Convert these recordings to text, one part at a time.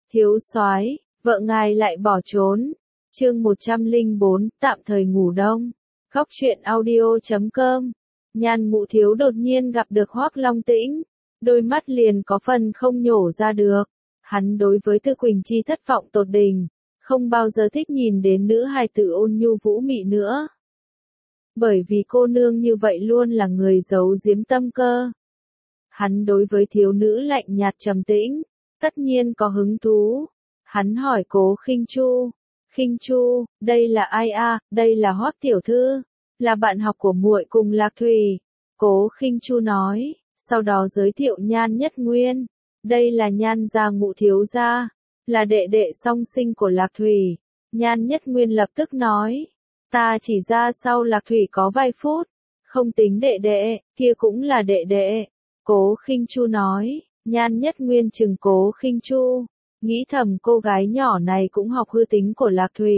Thiếu soái, vợ ngài lại bỏ trốn. Chương 104, tạm thời ngủ đông. Góc truyện audio.com. Nhan Ngũ Thiếu đột nhiên gặp được Hoắc Long Tĩnh, đôi mắt liền có phần không nhổ ra được. Hắn đối với Tư Quỳnh Chi thất vọng tột đỉnh, không bao giờ thích nhìn đến nữ hài tử ôn nhu vũ mị nữa. Bởi vì cô nương như vậy luôn là người giấu giếm tâm cơ. Hắn đối với thiếu nữ lạnh nhạt trầm tĩnh, tất nhiên có hứng thú. Hắn hỏi Cố Khinh Chu, Khinh Chu, đây là ai a? Đây là Hoắc tiểu thư, là bạn học của muội cùng Lạc Thủy. Cố Khinh Chu nói, sau đó giới thiệu Nhan Nhất Nguyên, đây là Nhan gia Ngũ thiếu gia, là đệ đệ song sinh của Lạc Thủy. Nhan Nhất Nguyên lập tức nói, ta chỉ ra sau Lạc Thủy có vài phút, không tính đệ đệ, kia cũng là đệ đệ. Cố Khinh Chu nói, Nhan Nhất Nguyên chừng Cố Khinh Chu, nghĩ thầm cô gái nhỏ này cũng học hư tính của Lạc Thủy.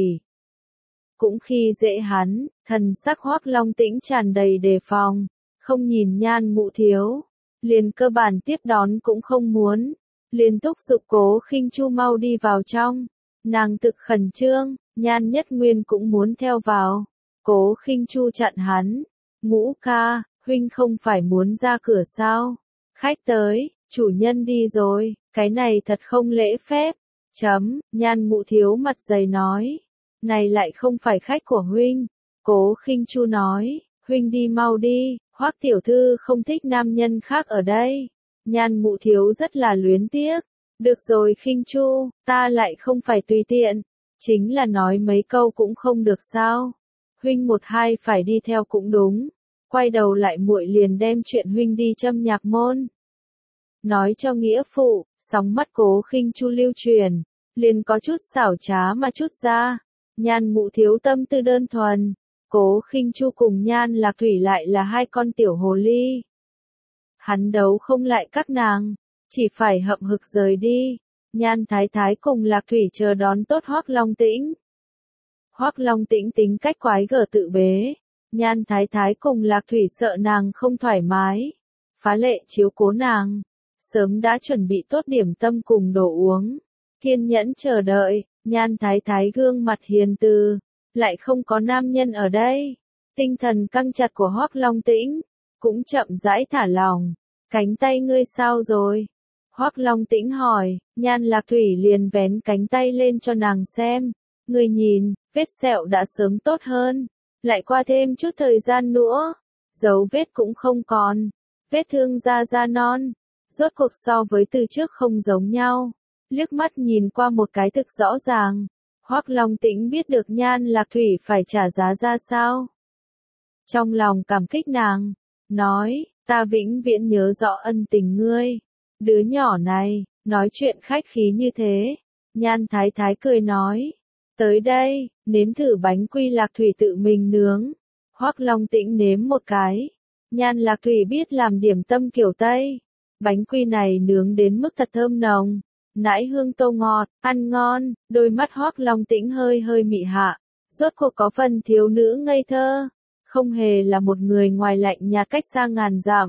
Cũng khi dễ hắn, thần sắc Hoắc Long Tĩnh tràn đầy đề phòng, không nhìn Nhan Ngũ Thiếu, liền cơ bản tiếp đón cũng không muốn, liền thúc giục Cố Khinh Chu mau đi vào trong. Nàng thực khẩn trương, Nhan Nhất Nguyên cũng muốn theo vào. Cố Khinh Chu chặn hắn, Ngũ ca, huynh không phải muốn ra cửa sao? Khách tới, chủ nhân đi rồi, cái này thật không lễ phép. Nhan Ngũ Thiếu mặt dày nói, này lại không phải khách của huynh. Cố Khinh Chu nói, huynh đi mau đi, Hoắc tiểu thư không thích nam nhân khác ở đây. Nhan Ngũ Thiếu rất là luyến tiếc. Được rồi Khinh Chu, ta lại không phải tùy tiện, chính là nói mấy câu cũng không được sao? Huynh một hai phải đi theo cũng đúng. Quay đầu lại muội liền đem chuyện huynh đi Châm Nhạc môn nói cho nghĩa phụ. Sóng mắt Cố Khinh Chu lưu truyền, liền có chút xảo trá mà chút ra. Nhan Ngũ Thiếu tâm tư đơn thuần, Cố Khinh Chu cùng Nhan Lạc Thủy lại là hai con tiểu hồ ly. Hắn đấu không lại các nàng, chỉ phải hậm hực rời đi. Nhan Thái Thái cùng Lạc Thủy chờ đón tốt Hoắc Long Tĩnh. Hoắc Long Tĩnh tính cách quái gở tự bế, Nhan Thái Thái cùng Lạc Thủy sợ nàng không thoải mái, phá lệ chiếu cố nàng, sớm đã chuẩn bị tốt điểm tâm cùng đồ uống, kiên nhẫn chờ đợi. Nhan Thái Thái gương mặt hiền từ, lại không có nam nhân ở đây. Tinh thần căng chặt của Hoắc Long Tĩnh cũng chậm rãi thả lỏng. Cánh tay ngươi sao rồi? Hoắc Long Tĩnh hỏi. Nhan Lạc Thủy liền vén cánh tay lên cho nàng xem. Ngươi nhìn, vết sẹo đã sớm tốt hơn, lại qua thêm chút thời gian nữa, dấu vết cũng không còn, vết thương da non, rốt cuộc so với từ trước không giống nhau. Liếc mắt nhìn qua một cái thực rõ ràng, Hoắc Long Tĩnh biết được Nhan Lạc Thủy phải trả giá ra sao. Trong lòng cảm kích nàng, nói, ta vĩnh viễn nhớ rõ ân tình ngươi. Đứa nhỏ này, nói chuyện khách khí như thế. Nhan Thái Thái cười nói, tới đây, nếm thử bánh quy Lạc Thủy tự mình nướng. Hoắc Long Tĩnh nếm một cái. Nhan Lạc Thủy biết làm điểm tâm kiểu Tây. Bánh quy này nướng đến mức thật thơm nồng, nãi hương tô ngọt, ăn ngon. Đôi mắt Hoắc Long Tĩnh hơi hơi mị hạ, rốt cuộc có phần thiếu nữ ngây thơ, không hề là một người ngoài lạnh nhạt cách xa ngàn dặm.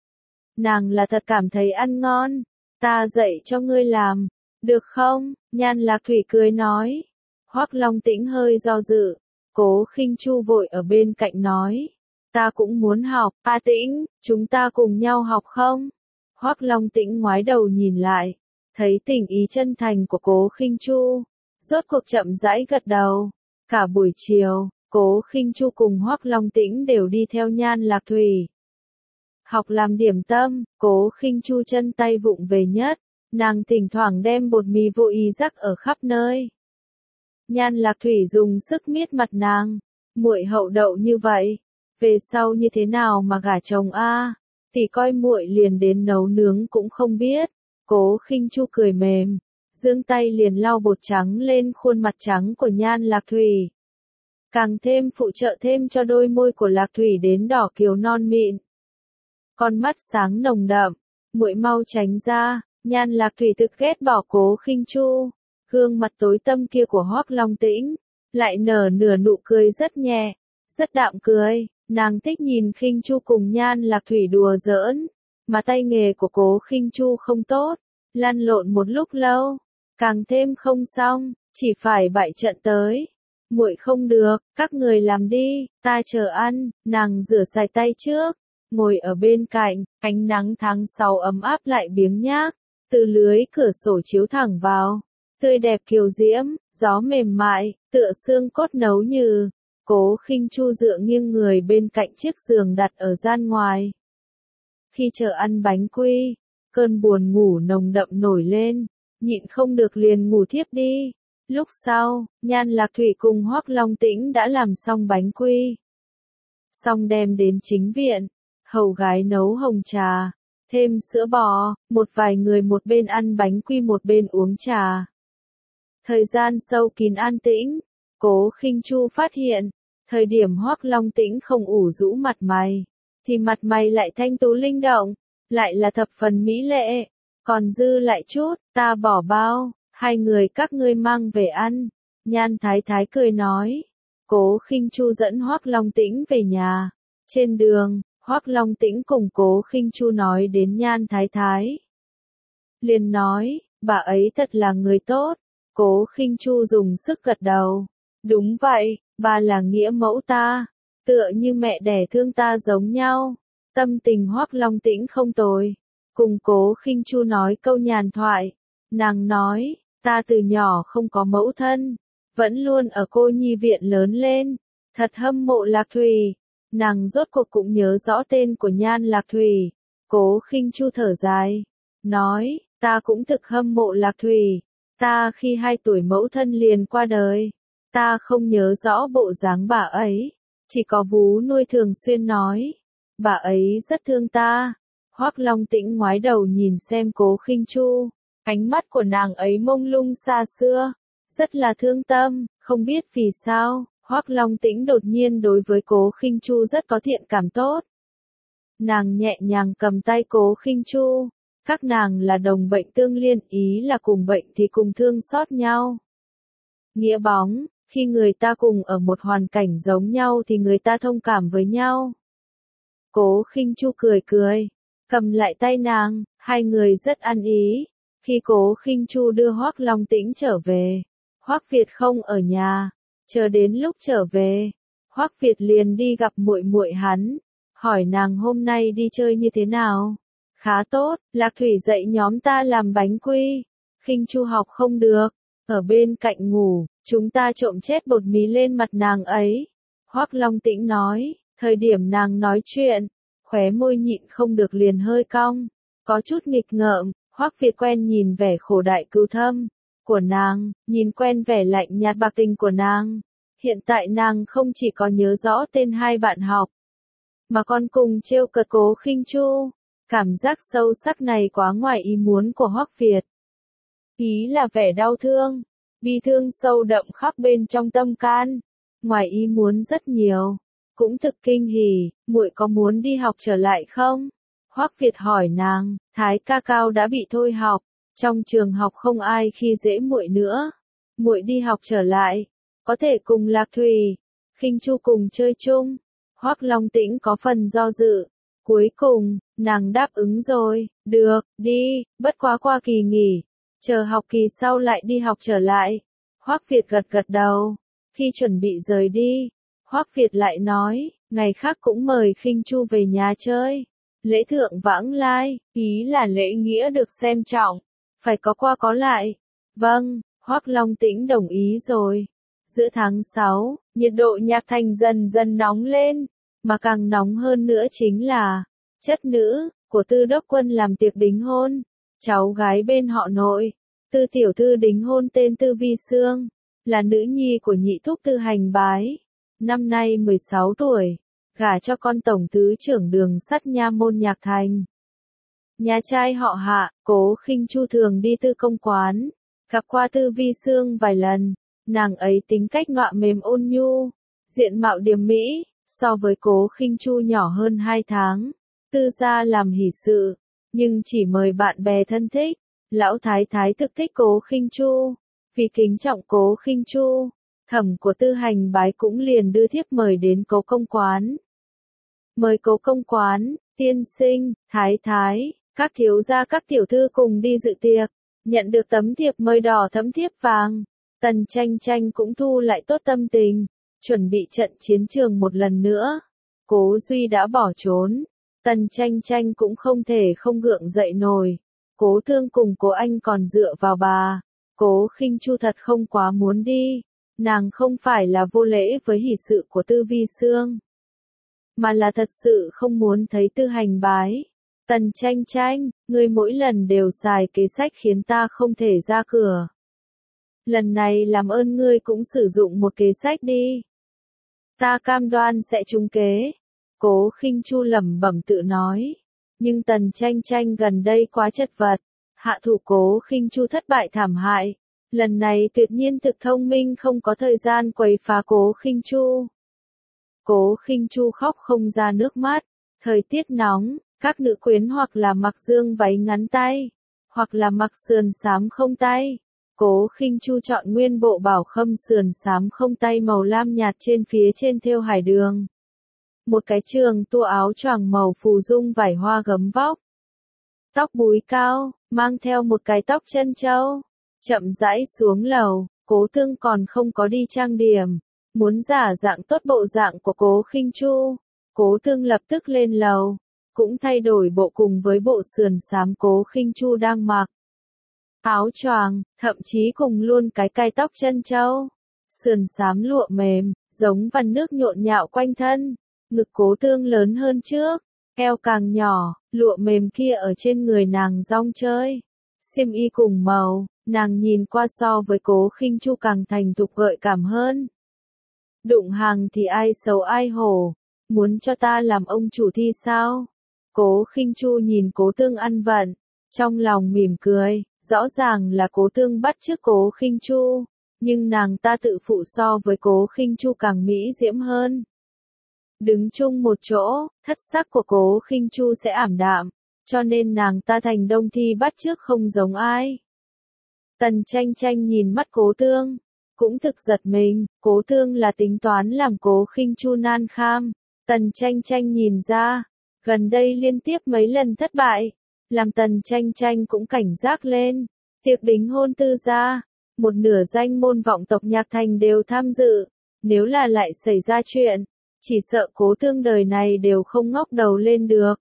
Nàng là thật cảm thấy ăn ngon, ta dạy cho ngươi làm, được không? Nhan Lạc Thủy cười nói. Hoắc Long Tĩnh hơi do dự, Cố Khinh Chu vội ở bên cạnh nói, ta cũng muốn học. A Tĩnh, chúng ta cùng nhau học không? Hoắc Long Tĩnh ngoái đầu nhìn lại, thấy tình ý chân thành của Cố Khinh Chu, rốt cuộc chậm rãi gật đầu. Cả buổi chiều, Cố Khinh Chu cùng Hoắc Long Tĩnh đều đi theo Nhan Lạc Thủy học làm điểm tâm. Cố Khinh Chu chân tay vụng về nhất, nàng thỉnh thoảng đem bột mì vô ý rắc ở khắp nơi. Nhan Lạc Thủy dùng sức miết mặt nàng, muội hậu đậu như vậy, về sau như thế nào mà gả chồng a? Tỷ coi muội liền đến nấu nướng cũng không biết. Cố Khinh Chu cười mềm, giương tay liền lau bột trắng lên khuôn mặt trắng của Nhan Lạc Thủy, càng thêm phụ trợ thêm cho đôi môi của Lạc Thủy đến đỏ kiều non mịn. Con mắt sáng nồng đậm, muội mau tránh ra. Nhan Lạc Thủy thực ghét bỏ Cố Khinh Chu. Gương mặt tối tăm kia của Hoắc Long Tĩnh lại nở nửa nụ cười rất nhẹ, rất đạm cười. Nàng thích nhìn Khinh Chu cùng Nhan Lạc Thủy đùa giỡn, mà tay nghề của Cố Khinh Chu không tốt, lăn lộn một lúc lâu, càng thêm không xong, chỉ phải bại trận tới. Muội không được, các người làm đi, ta chờ ăn. Nàng rửa sạch tay trước, ngồi ở bên cạnh, ánh nắng tháng 6 ấm áp lại biếng nhác, từ lưới cửa sổ chiếu thẳng vào, tươi đẹp kiều diễm, gió mềm mại, tựa xương cốt nấu như. Cố Khinh Chu dựa nghiêng người bên cạnh chiếc giường đặt ở gian ngoài. Khi chờ ăn bánh quy, cơn buồn ngủ nồng đậm nổi lên, nhịn không được liền ngủ thiếp đi. Lúc sau, Nhan Lạc Thủy cùng Hoắc Long Tĩnh đã làm xong bánh quy. Xong đem đến chính viện, hầu gái nấu hồng trà, thêm sữa bò, một vài người một bên ăn bánh quy một bên uống trà. Thời gian sâu kín an tĩnh, Cố Khinh Chu phát hiện, thời điểm Hoắc Long Tĩnh không ủ rũ mặt mày, thì mặt mày lại thanh tú linh động, lại là thập phần mỹ lệ, còn dư lại chút, ta bỏ bao, hai người các ngươi mang về ăn. Nhan Thái Thái cười nói. Cố Khinh Chu dẫn Hoắc Long Tĩnh về nhà. Trên đường, Hoắc Long Tĩnh cùng Cố Khinh Chu nói đến Nhan Thái Thái. Liền nói, bà ấy thật là người tốt. Cố Khinh Chu dùng sức gật đầu. Đúng vậy, bà là nghĩa mẫu ta, tựa như mẹ đẻ thương ta giống nhau. Tâm tình Hoắc Long Tĩnh không tồi. Cùng Cố Khinh Chu nói câu nhàn thoại. Nàng nói, ta từ nhỏ không có mẫu thân, vẫn luôn ở cô nhi viện lớn lên, thật hâm mộ Lạc Thủy. Nàng rốt cuộc cũng nhớ rõ tên của Nhan Lạc Thủy. Cố Khinh Chu thở dài, nói, ta cũng thực hâm mộ Lạc Thủy. Ta khi 2 tuổi mẫu thân liền qua đời, ta không nhớ rõ bộ dáng bà ấy, chỉ có vú nuôi thường xuyên nói, bà ấy rất thương ta. Hoắc Long Tĩnh ngoái đầu nhìn xem Cố Khinh Chu, ánh mắt của nàng ấy mông lung xa xưa, rất là thương tâm, không biết vì sao, Hoắc Long Tĩnh đột nhiên đối với Cố Khinh Chu rất có thiện cảm tốt. Nàng nhẹ nhàng cầm tay Cố Khinh Chu, các nàng là đồng bệnh tương liên, ý là cùng bệnh thì cùng thương xót nhau. Nghĩa bóng, khi người ta cùng ở một hoàn cảnh giống nhau thì người ta thông cảm với nhau. Cố Khinh Chu cười cười, cầm lại tay nàng, hai người rất ăn ý. Khi Cố Khinh Chu đưa Hoắc Long Tĩnh trở về, Hoắc Việt không ở nhà, chờ đến lúc trở về, Hoắc Việt liền đi gặp muội muội hắn, hỏi nàng hôm nay đi chơi như thế nào. Khá tốt, Lạc Thủy dạy nhóm ta làm bánh quy, Khinh Chu học không được, ở bên cạnh ngủ, chúng ta trộm chết bột mì lên mặt nàng ấy. Hoắc Long Tĩnh nói, thời điểm nàng nói chuyện, khóe môi nhịn không được liền hơi cong, có chút nghịch ngợm. Hoắc Việt quen nhìn vẻ khổ đại cưu thâm của nàng, nhìn quen vẻ lạnh nhạt bạc tình của nàng. Hiện tại nàng không chỉ có nhớ rõ tên hai bạn học, mà còn cùng trêu cợt Cố Khinh Chu. Cảm giác sâu sắc này quá ngoài ý muốn của Hoắc Việt. Ý là vẻ đau thương, bi thương sâu đậm khắc bên trong tâm can. Ngoài ý muốn rất nhiều, cũng thực kinh hỉ, muội có muốn đi học trở lại không? Hoắc Việt hỏi nàng, Thái ca cao đã bị thôi học, trong trường học không ai khi dễ muội nữa. Muội đi học trở lại, có thể cùng Lạc Thủy, Khinh Chu cùng chơi chung. Hoắc Long Tĩnh có phần do dự, cuối cùng, nàng đáp ứng rồi, được, đi, bất quá qua kỳ nghỉ, chờ học kỳ sau lại đi học trở lại. Hoắc Việt gật gật đầu, khi chuẩn bị rời đi, Hoắc Việt lại nói, ngày khác cũng mời Khinh Chu về nhà chơi. Lễ thượng vãng lai, ý là lễ nghĩa được xem trọng, phải có qua có lại. Vâng, Hoắc Long Tĩnh đồng ý rồi. Giữa tháng 6, nhiệt độ Nhạc Thành dần dần nóng lên, mà càng nóng hơn nữa chính là chất nữ của Tư Đốc Quân làm tiệc đính hôn, cháu gái bên họ nội, Tư tiểu thư đính hôn tên Tư Vi Sương, là nữ nhi của nhị thúc Tư Hành Bái, năm nay 16 tuổi. Gả cho con tổng thứ trưởng đường sắt nha môn Nhạc Thành. Nhà trai họ Hạ, Cố Khinh Chu thường đi Tư công quán, gặp qua Tư Vi Sương vài lần, nàng ấy tính cách nọa mềm ôn nhu, diện mạo điềm mỹ, so với Cố Khinh Chu nhỏ hơn 2 tháng. Tư gia làm hỷ sự, nhưng chỉ mời bạn bè thân thích. Lão thái thái thực thích Cố Khinh Chu, vì kính trọng Cố Khinh Chu, thẩm của Tư Hành Bái cũng liền đưa thiếp mời đến Cố công quán. Mời Cố công quán, tiên sinh, thái thái, các thiếu gia các tiểu thư cùng đi dự tiệc. Nhận được tấm thiệp mời đỏ thẫm thiếp vàng, Tần Tranh Tranh cũng thu lại tốt tâm tình, chuẩn bị trận chiến trường một lần nữa. Cố Duy đã bỏ trốn, Tần Tranh Tranh cũng không thể không gượng dậy nổi. Cố Thương cùng Cố Anh còn dựa vào bà. Cố Khinh Chu thật không quá muốn đi, nàng không phải là vô lễ với hỷ sự của Tư Vi Xương, mà là thật sự không muốn thấy Tư Hành bái. Tần Tranh Tranh, ngươi mỗi lần đều xài kế sách khiến ta không thể ra cửa. Lần này làm ơn ngươi cũng sử dụng một kế sách đi. Ta cam đoan sẽ trúng kế. Cố Khinh Chu lẩm bẩm tự nói. Nhưng Tần Tranh Tranh gần đây quá chật vật. Hạ thủ Cố Khinh Chu thất bại thảm hại. Lần này tuyệt nhiên thực thông minh không có thời gian quấy phá Cố Khinh Chu. Cố Khinh Chu khóc không ra nước mắt. Thời tiết nóng, các nữ quyến hoặc là mặc dương váy ngắn tay, hoặc là mặc sườn xám không tay. Cố Khinh Chu chọn nguyên bộ bảo khâm sườn xám không tay màu lam nhạt trên phía trên thêu hải đường. Một cái trường tua áo choàng màu phù dung vải hoa gấm vóc. Tóc búi cao, mang theo một cái tóc chân châu. Chậm rãi xuống lầu, Cố Thương còn không có đi trang điểm. Muốn giả dạng tốt bộ dạng của Cố Khinh Chu. Cố Thương lập tức lên lầu, cũng thay đổi bộ cùng với bộ sườn xám Cố Khinh Chu đang mặc. Áo choàng, thậm chí cùng luôn cái cài tóc chân châu. Sườn xám lụa mềm, giống vằn nước nhộn nhạo quanh thân. Ngực Cố Thương lớn hơn trước, eo càng nhỏ, lụa mềm kia ở trên người nàng rong chơi. Xiêm y cùng màu, nàng nhìn qua so với Cố Khinh Chu càng thành thục gợi cảm hơn. Đụng hàng thì ai xấu ai hổ, muốn cho ta làm ông chủ thi sao? Cố Khinh Chu nhìn Cố Thương ăn vận, trong lòng mỉm cười, rõ ràng là Cố Thương bắt chước Cố Khinh Chu, nhưng nàng ta tự phụ so với Cố Khinh Chu càng mỹ diễm hơn. Đứng chung một chỗ, thất sắc của Cố Khinh Chu sẽ ảm đạm, cho nên nàng ta thành đông thi bắt chước không giống ai. Tần Tranh Tranh nhìn mắt Cố Thương, cũng thực giật mình, Cố Thương là tính toán làm Cố Khinh Chu nan kham. Tần Tranh Tranh nhìn ra, gần đây liên tiếp mấy lần thất bại, làm Tần Tranh Tranh cũng cảnh giác lên. Tiệc đính hôn Tư gia, một nửa danh môn vọng tộc Nhạc Thành đều tham dự, nếu là lại xảy ra chuyện, chỉ sợ Cố Thương đời này đều không ngóc đầu lên được.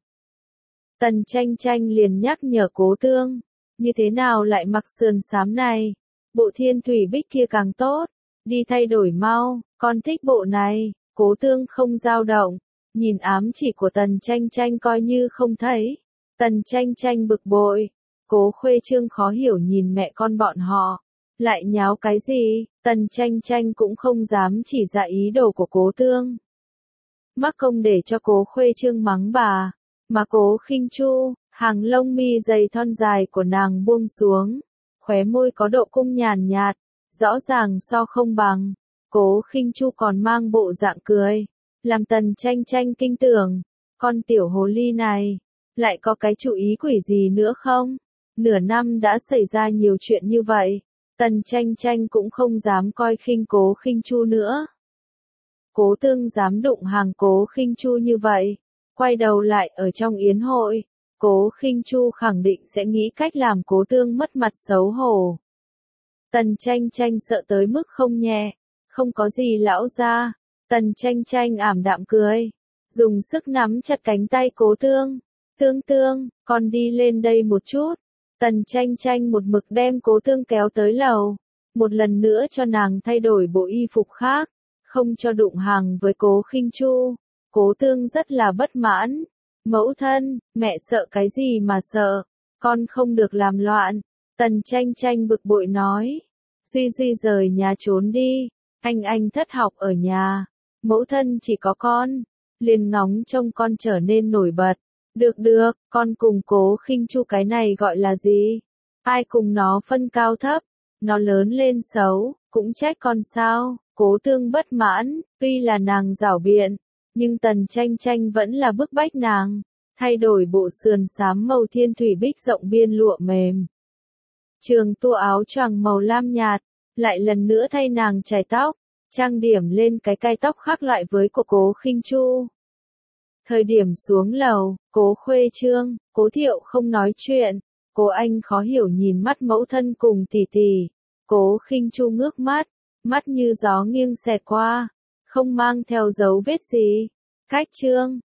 Tần Tranh Tranh liền nhắc nhở Cố Thương, như thế nào lại mặc sườn xám này, bộ thiên thủy bích kia càng tốt, đi thay đổi mau, con thích bộ này. Cố Thương không dao động, nhìn ám chỉ của Tần Tranh Tranh coi như không thấy. Tần Tranh Tranh bực bội, Cố Khuê Trương khó hiểu nhìn mẹ con bọn họ, lại nháo cái gì? Tần Tranh Tranh cũng không dám chỉ ra ý đồ của Cố Thương. Mắc công để cho Cố Khuê Trương mắng bà, mà Cố Khinh Chu, hàng lông mi dày thon dài của nàng buông xuống, khóe môi có độ cung nhàn nhạt, rõ ràng so không bằng. Cố Khinh Chu còn mang bộ dạng cười, làm Tần Tranh Tranh kinh tưởng, con tiểu hồ ly này, lại có cái chủ ý quỷ gì nữa không? Nửa năm đã xảy ra nhiều chuyện như vậy, Tần Tranh Tranh cũng không dám coi khinh Cố Khinh Chu nữa. Cố Thương dám đụng hàng Cố Khinh Chu như vậy, quay đầu lại ở trong yến hội, Cố Khinh Chu khẳng định sẽ nghĩ cách làm Cố Thương mất mặt xấu hổ. Tần Tranh Tranh sợ tới mức không nhẹ. Không có gì lão gia. Tần Tranh Tranh ảm đạm cười, dùng sức nắm chặt cánh tay Cố Thương. Thương Thương, con đi lên đây một chút. Tần Tranh Tranh một mực đem Cố Thương kéo tới lầu, một lần nữa cho nàng thay đổi bộ y phục khác, không cho đụng hàng với Cố Khinh Chu. Cố Thương rất là bất mãn. Mẫu thân, mẹ sợ cái gì mà sợ, con không được làm loạn. Tần Tranh Tranh bực bội nói. Duy Duy rời nhà trốn đi. Anh thất học ở nhà, mẫu thân chỉ có con, liền ngóng trông con trở nên nổi bật. Được, con cùng Cố Khinh Chu cái này gọi là gì? Ai cùng nó phân cao thấp, nó lớn lên xấu, cũng trách con sao? Cố Thương bất mãn, tuy là nàng giảo biện, nhưng Tần Tranh Tranh vẫn là bức bách nàng, thay đổi bộ sườn xám màu thiên thủy bích rộng biên lụa mềm. Trường tua áo choàng màu lam nhạt, lại lần nữa thay nàng chải tóc, trang điểm lên cái cài tóc khác loại với của Cố Khinh Chu. Thời điểm xuống lầu, Cố Khuê Trương, Cố Thiệu không nói chuyện, Cố Anh khó hiểu nhìn mắt mẫu thân cùng tỷ tỷ. Cố Khinh Chu ngước mắt, mắt như gió nghiêng xẹt qua, không mang theo dấu vết gì. Khách trương,